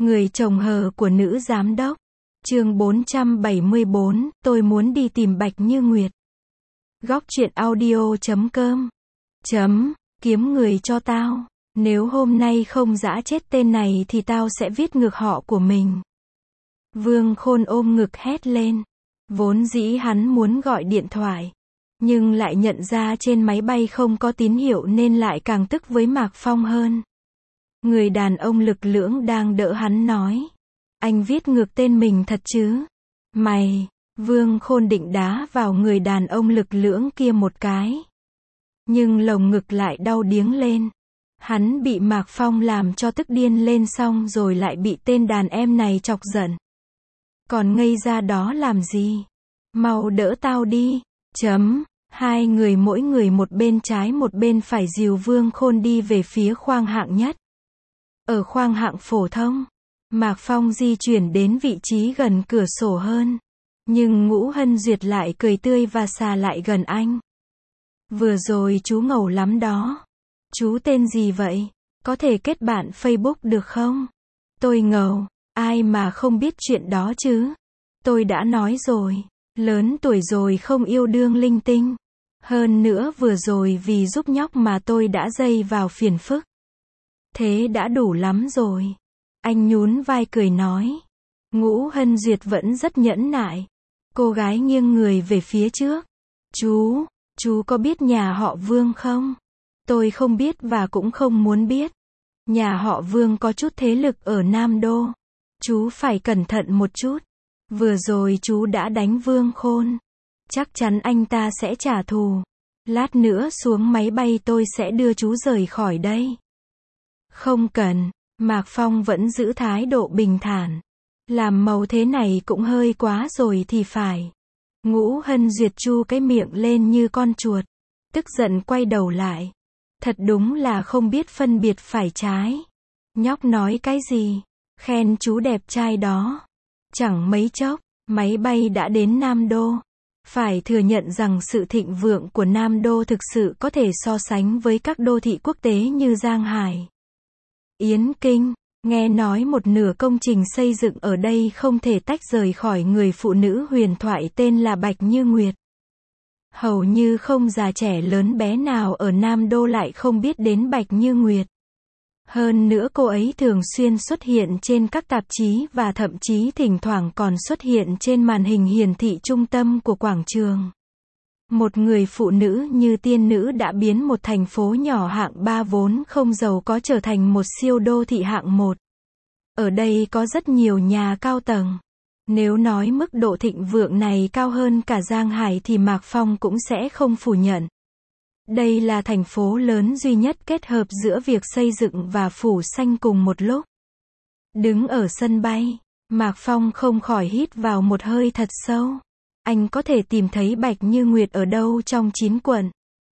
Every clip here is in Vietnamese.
Người chồng hờ của nữ giám đốc. Chương 474, tôi muốn đi tìm Bạch Như Nguyệt. Góc truyện audio.com. Kiếm người cho tao. Nếu hôm nay không giã chết tên này thì tao sẽ viết ngược họ của mình. Vương Khôn ôm ngực hét lên. Vốn dĩ hắn muốn gọi điện thoại, nhưng lại nhận ra trên máy bay không có tín hiệu nên lại càng tức với Mạc Phong hơn. Người đàn ông lực lưỡng đang đỡ hắn nói. Anh viết ngược tên mình thật chứ? Mày! Vương Khôn định đá vào người đàn ông lực lưỡng kia một cái. Nhưng lồng ngực lại đau điếng lên. Hắn bị Mạc Phong làm cho tức điên lên xong rồi lại bị tên đàn em này chọc giận. Còn ngây ra đó làm gì? Mau đỡ tao đi. Hai người mỗi người một bên trái một bên phải dìu Vương Khôn đi về phía khoang hạng nhất. Ở khoang hạng phổ thông, Mạc Phong di chuyển đến vị trí gần cửa sổ hơn. Nhưng Ngũ Hân Duyệt lại cười tươi và xà lại gần anh. Vừa rồi chú ngầu lắm đó. Chú tên gì vậy? Có thể kết bạn Facebook được không? Tôi ngầu, ai mà không biết chuyện đó chứ? Tôi đã nói rồi, lớn tuổi rồi không yêu đương linh tinh. Hơn nữa vừa rồi vì giúp nhóc mà tôi đã dây vào phiền phức. Thế đã đủ lắm rồi. Anh nhún vai cười nói. Ngũ Hân Duyệt vẫn rất nhẫn nại. Cô gái nghiêng người về phía trước. Chú có biết nhà họ Vương không? Tôi không biết và cũng không muốn biết. Nhà họ Vương có chút thế lực ở Nam Đô. Chú phải cẩn thận một chút. Vừa rồi chú đã đánh Vương Khôn. Chắc chắn anh ta sẽ trả thù. Lát nữa xuống máy bay tôi sẽ đưa chú rời khỏi đây. Không cần. Mạc Phong vẫn giữ thái độ bình thản. Làm màu thế này cũng hơi quá rồi thì phải. Ngũ Hân Duyệt chu cái miệng lên như con chuột. Tức giận quay đầu lại. Thật đúng là không biết phân biệt phải trái. Nhóc nói cái gì? Khen chú đẹp trai đó. Chẳng mấy chốc, máy bay đã đến Nam Đô. Phải thừa nhận rằng sự thịnh vượng của Nam Đô thực sự có thể so sánh với các đô thị quốc tế như Giang Hải, Yến Kinh. Nghe nói một nửa công trình xây dựng ở đây không thể tách rời khỏi người phụ nữ huyền thoại tên là Bạch Như Nguyệt. Hầu như không già trẻ lớn bé nào ở Nam Đô lại không biết đến Bạch Như Nguyệt. Hơn nữa cô ấy thường xuyên xuất hiện trên các tạp chí và thậm chí thỉnh thoảng còn xuất hiện trên màn hình hiển thị trung tâm của quảng trường. Một người phụ nữ như tiên nữ đã biến một thành phố nhỏ hạng 3 vốn không giàu có trở thành một siêu đô thị hạng 1. Ở đây có rất nhiều nhà cao tầng. Nếu nói mức độ thịnh vượng này cao hơn cả Giang Hải thì Mạc Phong cũng sẽ không phủ nhận. Đây là thành phố lớn duy nhất kết hợp giữa việc xây dựng và phủ xanh cùng một lúc. Đứng ở sân bay, Mạc Phong không khỏi hít vào một hơi thật sâu. Anh có thể tìm thấy Bạch Như Nguyệt ở đâu trong 9 quận,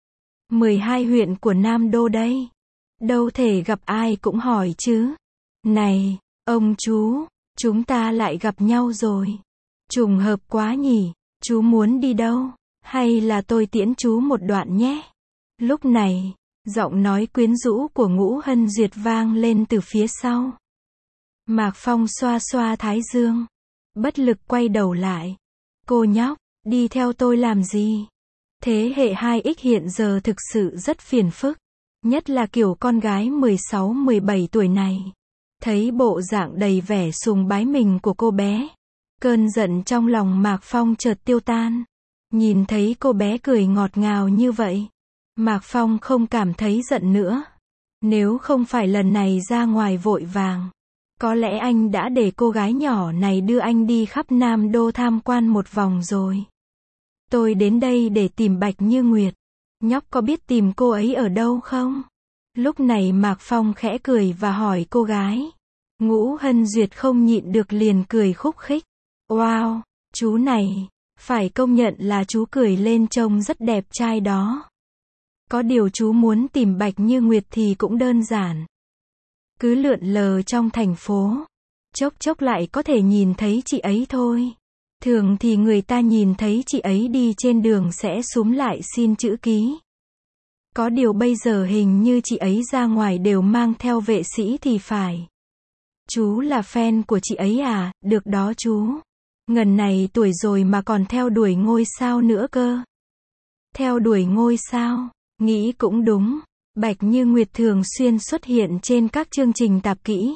12 huyện của Nam Đô đây? Đâu thể gặp ai cũng hỏi chứ. Này, ông chú, chúng ta lại gặp nhau rồi. Trùng hợp quá nhỉ, chú muốn đi đâu? Hay là tôi tiễn chú một đoạn nhé? Lúc này, giọng nói quyến rũ của Ngũ Hân Duyệt vang lên từ phía sau. Mạc Phong xoa xoa thái dương, bất lực quay đầu lại. Cô nhóc, đi theo tôi làm gì? Thế hệ 2X hiện giờ thực sự rất phiền phức. Nhất là kiểu con gái 16-17 tuổi này. Thấy bộ dạng đầy vẻ sùng bái mình của cô bé. Cơn giận trong lòng Mạc Phong chợt tiêu tan. Nhìn thấy cô bé cười ngọt ngào như vậy. Mạc Phong không cảm thấy giận nữa. Nếu không phải lần này ra ngoài vội vàng, có lẽ anh đã để cô gái nhỏ này đưa anh đi khắp Nam Đô tham quan một vòng rồi. Tôi đến đây để tìm Bạch Như Nguyệt. Nhóc có biết tìm cô ấy ở đâu không? Lúc này Mạc Phong khẽ cười và hỏi cô gái. Ngũ Hân Duyệt không nhịn được liền cười khúc khích. Wow, chú này, phải công nhận là chú cười lên trông rất đẹp trai đó. Có điều chú muốn tìm Bạch Như Nguyệt thì cũng đơn giản. Cứ lượn lờ trong thành phố, chốc chốc lại có thể nhìn thấy chị ấy thôi. Thường thì người ta nhìn thấy chị ấy đi trên đường sẽ xúm lại xin chữ ký. Có điều bây giờ hình như chị ấy ra ngoài đều mang theo vệ sĩ thì phải. Chú là fan của chị ấy à, được đó chú. Ngần này tuổi rồi mà còn theo đuổi ngôi sao nữa cơ. Theo đuổi ngôi sao, nghĩ cũng đúng. Bạch Như Nguyệt thường xuyên xuất hiện trên các chương trình tạp kỹ.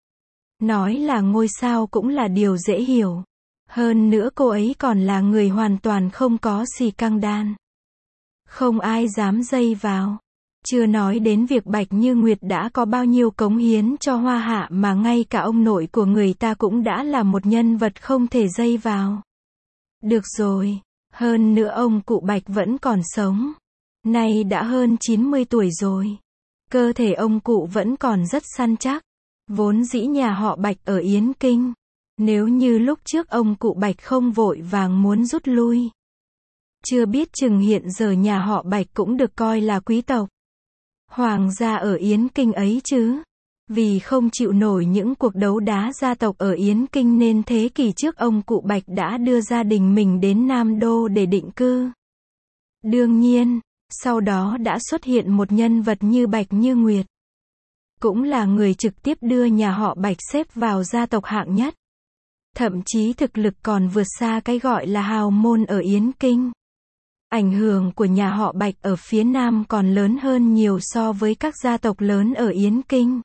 Nói là ngôi sao cũng là điều dễ hiểu. Hơn nữa cô ấy còn là người hoàn toàn không có xì căng đan. Không ai dám dây vào. Chưa nói đến việc Bạch Như Nguyệt đã có bao nhiêu cống hiến cho Hoa Hạ mà ngay cả ông nội của người ta cũng đã là một nhân vật không thể dây vào. Được rồi, hơn nữa ông cụ Bạch vẫn còn sống. Nay đã hơn 90 tuổi rồi. Cơ thể ông cụ vẫn còn rất săn chắc. Vốn dĩ nhà họ Bạch ở Yến Kinh. Nếu như lúc trước ông cụ Bạch không vội vàng muốn rút lui. Chưa biết chừng hiện giờ nhà họ Bạch cũng được coi là quý tộc. Hoàng gia ở Yến Kinh ấy chứ. Vì không chịu nổi những cuộc đấu đá gia tộc ở Yến Kinh nên thế kỷ trước ông cụ Bạch đã đưa gia đình mình đến Nam Đô để định cư. Đương nhiên, sau đó đã xuất hiện một nhân vật như Bạch Như Nguyệt. Cũng là người trực tiếp đưa nhà họ Bạch xếp vào gia tộc hạng nhất. Thậm chí thực lực còn vượt xa cái gọi là hào môn ở Yến Kinh. Ảnh hưởng của nhà họ Bạch ở phía Nam còn lớn hơn nhiều so với các gia tộc lớn ở Yến Kinh.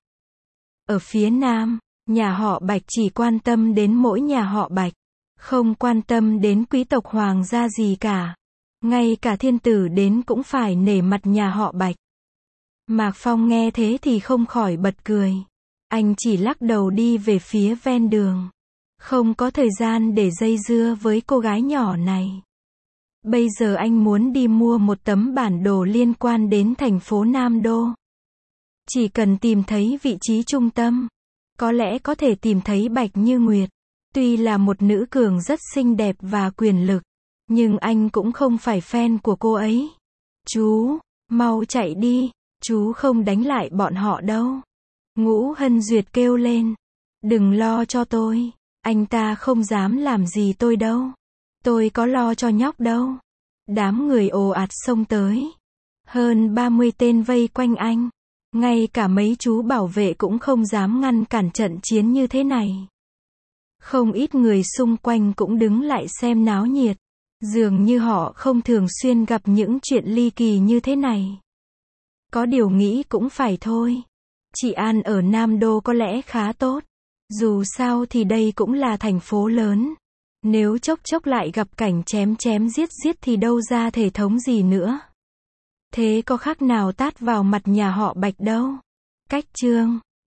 Ở phía Nam, nhà họ Bạch chỉ quan tâm đến mỗi nhà họ Bạch, không quan tâm đến quý tộc hoàng gia gì cả. Ngay cả thiên tử đến cũng phải nể mặt nhà họ Bạch. Mạc Phong nghe thế thì không khỏi bật cười. Anh chỉ lắc đầu đi về phía ven đường. Không có thời gian để dây dưa với cô gái nhỏ này. Bây giờ anh muốn đi mua một tấm bản đồ liên quan đến thành phố Nam Đô. Chỉ cần tìm thấy vị trí trung tâm, có lẽ có thể tìm thấy Bạch Như Nguyệt. Tuy là một nữ cường rất xinh đẹp và quyền lực, nhưng anh cũng không phải fan của cô ấy. Chú, mau chạy đi, chú không đánh lại bọn họ đâu. Ngũ Hân Duyệt kêu lên. Đừng lo cho tôi, anh ta không dám làm gì tôi đâu. Tôi có lo cho nhóc đâu. Đám người ồ ạt xông tới. Hơn 30 tên vây quanh anh. Ngay cả mấy chú bảo vệ cũng không dám ngăn cản trận chiến như thế này. Không ít người xung quanh cũng đứng lại xem náo nhiệt. Dường như họ không thường xuyên gặp những chuyện ly kỳ như thế này. Có điều nghĩ cũng phải thôi. Trị an ở Nam Đô có lẽ khá tốt. Dù sao thì đây cũng là thành phố lớn. Nếu chốc chốc lại gặp cảnh chém chém giết giết thì đâu ra thể thống gì nữa. Thế có khác nào tát vào mặt nhà họ Bạch đâu. Cách chương